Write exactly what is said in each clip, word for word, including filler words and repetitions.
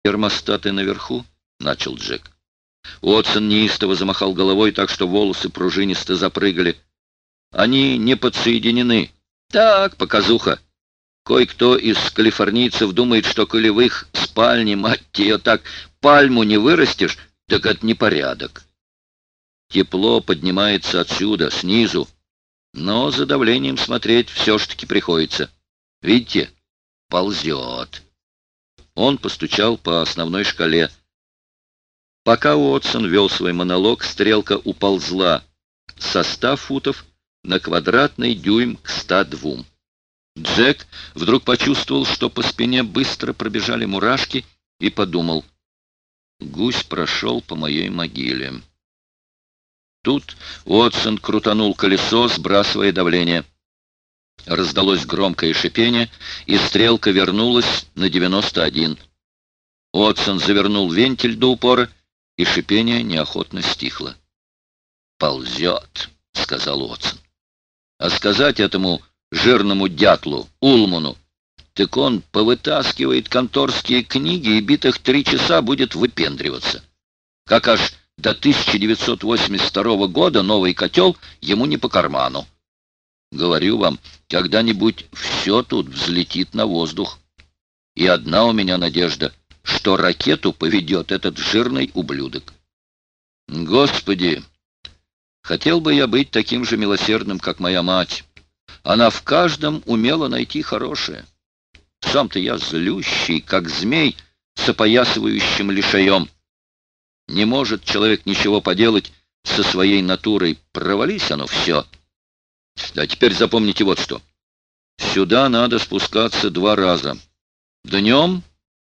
«Термостаты наверху?» — начал Джек. Уотсон неистово замахал головой так, что волосы пружинисто запрыгали. «Они не подсоединены. Так, показуха. Кое-кто из калифорнийцев думает, что коли в их спальне, мать ее, так пальму не вырастешь, так это непорядок. Тепло поднимается отсюда, снизу, но за давлением смотреть все ж таки приходится. Видите, ползет». Он постучал по основной шкале. Пока Уотсон вел свой монолог, стрелка уползла со ста футов на квадратный дюйм к ста двум. Джек вдруг почувствовал, что по спине быстро пробежали мурашки, и подумал: «Гусь прошел по моей могиле». Тут Уотсон крутанул колесо, сбрасывая давление. Раздалось громкое шипение, и стрелка вернулась на девяносто один. Уотсон завернул вентиль до упора, и шипение неохотно стихло. «Ползет», — сказал Уотсон. «А сказать этому жирному дятлу, Улману, так он повытаскивает конторские книги и битых три часа будет выпендриваться. Как аж до тысяча девятьсот восемьдесят второго года новый котел ему не по карману. Говорю вам, когда-нибудь все тут взлетит на воздух. И одна у меня надежда, что ракету поведет этот жирный ублюдок. Господи, хотел бы я быть таким же милосердным, как моя мать. Она в каждом умела найти хорошее. Сам-то я злющий, как змей с опоясывающим лишаем. Не может человек ничего поделать со своей натурой. Провались оно все. А теперь запомните вот что. Сюда надо спускаться два раза. Днем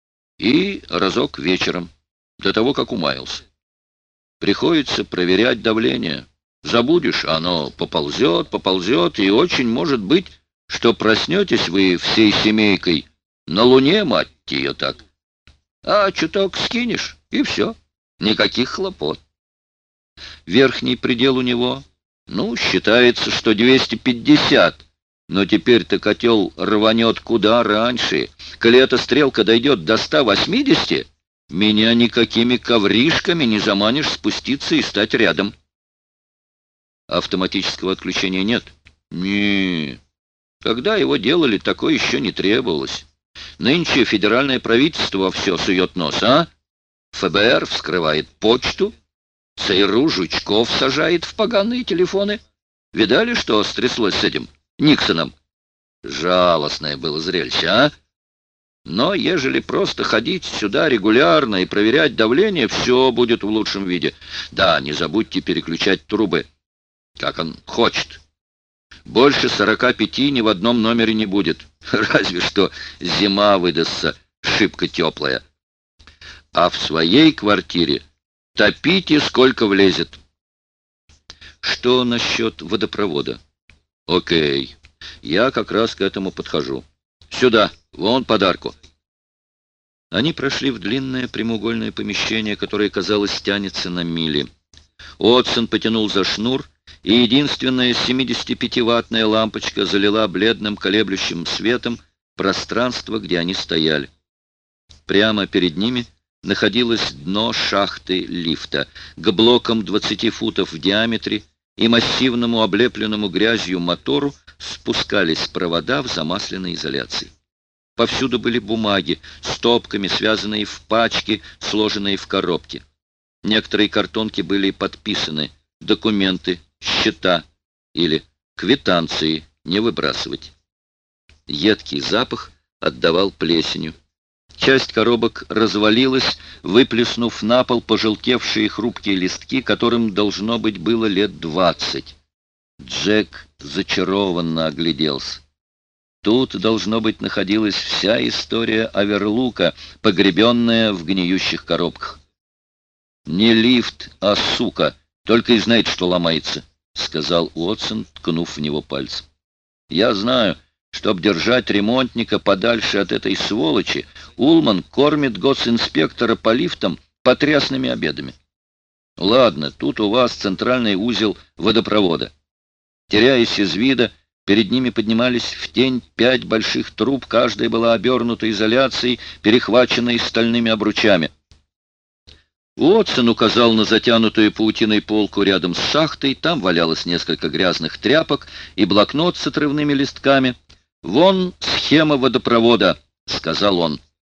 и разок вечером, до того, как умаялся. Приходится проверять давление. Забудешь, оно поползет, поползет, и очень может быть, что проснетесь вы всей семейкой на Луне, мать ее так. А чуток скинешь, и все. Никаких хлопот. Верхний предел у него, ну, считается, что двести пятьдесят, но теперь-то котел рванет куда раньше. Коли эта стрелка дойдет до ста восьмидесяти, меня никакими ковришками не заманишь спуститься и стать рядом. Автоматического отключения нет? Не. Когда его делали, такое еще не требовалось. Нынче федеральное правительство во все сует нос, а? ФБР вскрывает почту, ЦРУ жучков сажает в поганые телефоны. Видали, что стряслось с этим Никсоном? Жалостное было зрелище, а? Но ежели просто ходить сюда регулярно и проверять давление, все будет в лучшем виде. Да, не забудьте переключать трубы, как он хочет. Больше сорока пяти ни в одном номере не будет. Разве что зима выдастся шибко теплая. А в своей квартире топите сколько влезет. Что насчет водопровода? Окей, я как раз к этому подхожу. Сюда, вон подарку. Они прошли в длинное прямоугольное помещение, которое, казалось, тянется на мили. Уотсон потянул за шнур, и единственная семидесятипятиваттная лампочка залила бледным колеблющим светом пространство, где они стояли. Прямо перед ними находилось дно шахты лифта. К блокам двадцати футов в диаметре и массивному облепленному грязью мотору спускались провода в замасленной изоляции. Повсюду были бумаги, стопками связанные в пачки, сложенные в коробки. Некоторые картонки были подписаны: документы, счета или квитанции не выбрасывать. Едкий запах отдавал плесенью. Часть коробок развалилась, выплеснув на пол пожелтевшие хрупкие листки, которым, должно быть, было лет двадцать. Джек зачарованно огляделся. Тут, должно быть, находилась вся история Оверлука, погребенная в гниющих коробках. «Не лифт, а сука, только и знает, что ломается», — сказал Уотсон, ткнув в него пальцем. «Я знаю, чтоб держать ремонтника подальше от этой сволочи, Улман кормит госинспектора по лифтам потрясными обедами. Ладно, тут у вас центральный узел водопровода. Теряясь из вида, Перед ними поднимались в тень пять больших труб, каждая была обернута изоляцией, перехваченной стальными обручами. Уотсон указал на затянутую паутиной полку рядом с шахтой, там валялось несколько грязных тряпок и блокнот с отрывными листками. «Вон схема водопровода», — сказал он.